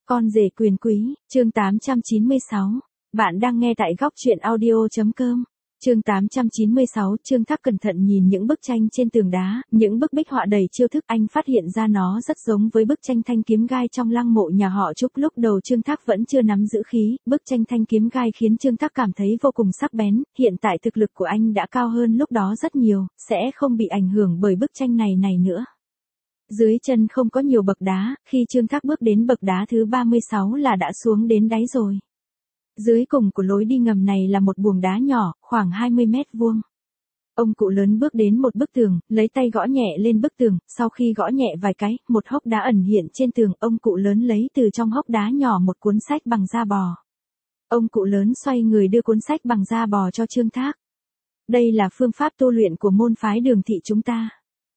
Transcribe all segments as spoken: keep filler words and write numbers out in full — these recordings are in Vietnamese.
Con rể quyền quý, chương tám trăm chín mươi sáu. Bạn đang nghe tại góc truyện audio.com. Chương tám trăm chín mươi sáu, Trương Thác cẩn thận nhìn những bức tranh trên tường đá, những bức bích họa đầy chiêu thức, anh phát hiện ra nó rất giống với bức tranh thanh kiếm gai trong lăng mộ nhà họ Trúc. Lúc đầu Trương Thác vẫn chưa nắm giữ khí, bức tranh thanh kiếm gai khiến Trương Thác cảm thấy vô cùng sắc bén, hiện tại thực lực của anh đã cao hơn lúc đó rất nhiều, sẽ không bị ảnh hưởng bởi bức tranh này này nữa. Dưới chân không có nhiều bậc đá, khi Trương Thác bước đến bậc đá thứ ba mươi sáu là đã xuống đến đáy rồi. Dưới cùng của lối đi ngầm này là một buồng đá nhỏ, khoảng hai mươi mét vuông. Ông cụ lớn bước đến một bức tường, lấy tay gõ nhẹ lên bức tường, sau khi gõ nhẹ vài cái, một hốc đá ẩn hiện trên tường, ông cụ lớn lấy từ trong hốc đá nhỏ một cuốn sách bằng da bò. Ông cụ lớn xoay người đưa cuốn sách bằng da bò cho Trương Thác. Đây là phương pháp tu luyện của môn phái Đường thị chúng ta.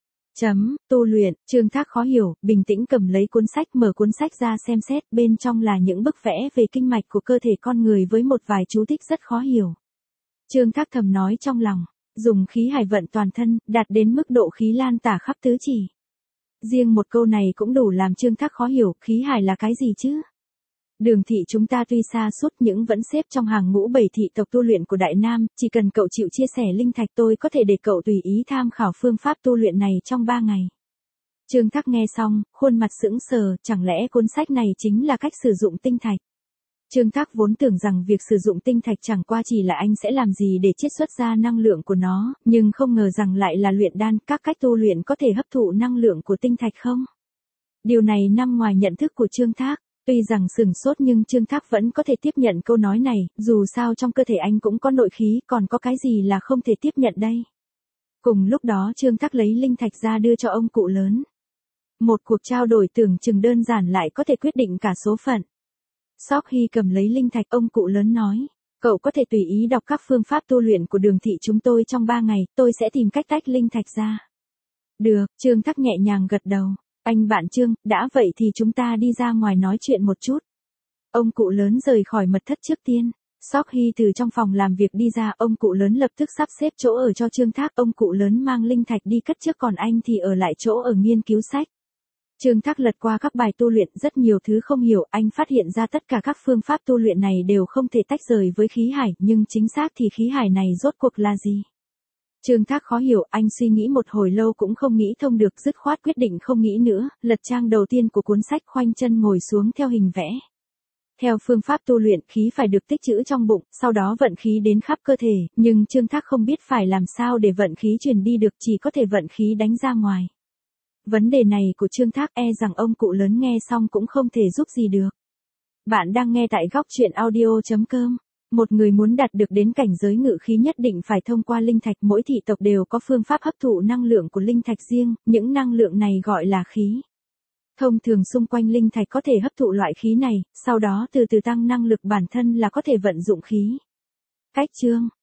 Chấm, tu luyện, Trương Thác khó hiểu, bình tĩnh cầm lấy cuốn sách, mở cuốn sách ra xem xét, bên trong là những bức vẽ về kinh mạch của cơ thể con người với một vài chú thích rất khó hiểu. Trương Thác thầm nói trong lòng, dùng khí hải vận toàn thân, đạt đến mức độ khí lan tả khắp tứ chỉ. Riêng một câu này cũng đủ làm Trương Thác khó hiểu, khí hải là cái gì chứ? Đường thị chúng ta tuy xa suốt nhưng vẫn xếp trong hàng ngũ bảy thị tộc tu luyện của Đại Nam, chỉ cần cậu chịu chia sẻ linh thạch tôi có thể để cậu tùy ý tham khảo phương pháp tu luyện này trong ba ngày. Trương Thác nghe xong, khuôn mặt sững sờ, chẳng lẽ cuốn sách này chính là cách sử dụng tinh thạch? Trương Thác vốn tưởng rằng việc sử dụng tinh thạch chẳng qua chỉ là anh sẽ làm gì để chiết xuất ra năng lượng của nó, nhưng không ngờ rằng lại là luyện đan, các cách tu luyện có thể hấp thụ năng lượng của tinh thạch không? Điều này nằm ngoài nhận thức của Trương Thác. Tuy rằng sừng sốt nhưng Trương Thác vẫn có thể tiếp nhận câu nói này, dù sao trong cơ thể anh cũng có nội khí, còn có cái gì là không thể tiếp nhận đây. Cùng lúc đó Trương Thác lấy linh thạch ra đưa cho ông cụ lớn. Một cuộc trao đổi tưởng chừng đơn giản lại có thể quyết định cả số phận. Sau khi cầm lấy linh thạch, ông cụ lớn nói, cậu có thể tùy ý đọc các phương pháp tu luyện của Đường thị chúng tôi trong ba ngày, tôi sẽ tìm cách tách linh thạch ra. Được, Trương Thác nhẹ nhàng gật đầu. Anh bạn Trương, đã vậy thì chúng ta đi ra ngoài nói chuyện một chút. Ông cụ lớn rời khỏi mật thất trước tiên. Sau khi từ trong phòng làm việc đi ra, ông cụ lớn lập tức sắp xếp chỗ ở cho Trương Thác. Ông cụ lớn mang linh thạch đi cất trước, còn anh thì ở lại chỗ ở nghiên cứu sách. Trương Thác lật qua các bài tu luyện, rất nhiều thứ không hiểu, anh phát hiện ra tất cả các phương pháp tu luyện này đều không thể tách rời với khí hải, nhưng chính xác thì khí hải này rốt cuộc là gì? Trương Thác khó hiểu, anh suy nghĩ một hồi lâu cũng không nghĩ thông được, dứt khoát quyết định không nghĩ nữa, lật trang đầu tiên của cuốn sách, khoanh chân ngồi xuống theo hình vẽ. Theo phương pháp tu luyện, khí phải được tích trữ trong bụng, sau đó vận khí đến khắp cơ thể, nhưng Trương Thác không biết phải làm sao để vận khí truyền đi được, chỉ có thể vận khí đánh ra ngoài. Vấn đề này của Trương Thác e rằng ông cụ lớn nghe xong cũng không thể giúp gì được. Bạn đang nghe tại góc truyện audio.com. Một người muốn đạt được đến cảnh giới ngự khí nhất định phải thông qua linh thạch, mỗi thị tộc đều có phương pháp hấp thụ năng lượng của linh thạch riêng, những năng lượng này gọi là khí. Thông thường xung quanh linh thạch có thể hấp thụ loại khí này, sau đó từ từ tăng năng lực bản thân là có thể vận dụng khí. Cách chương,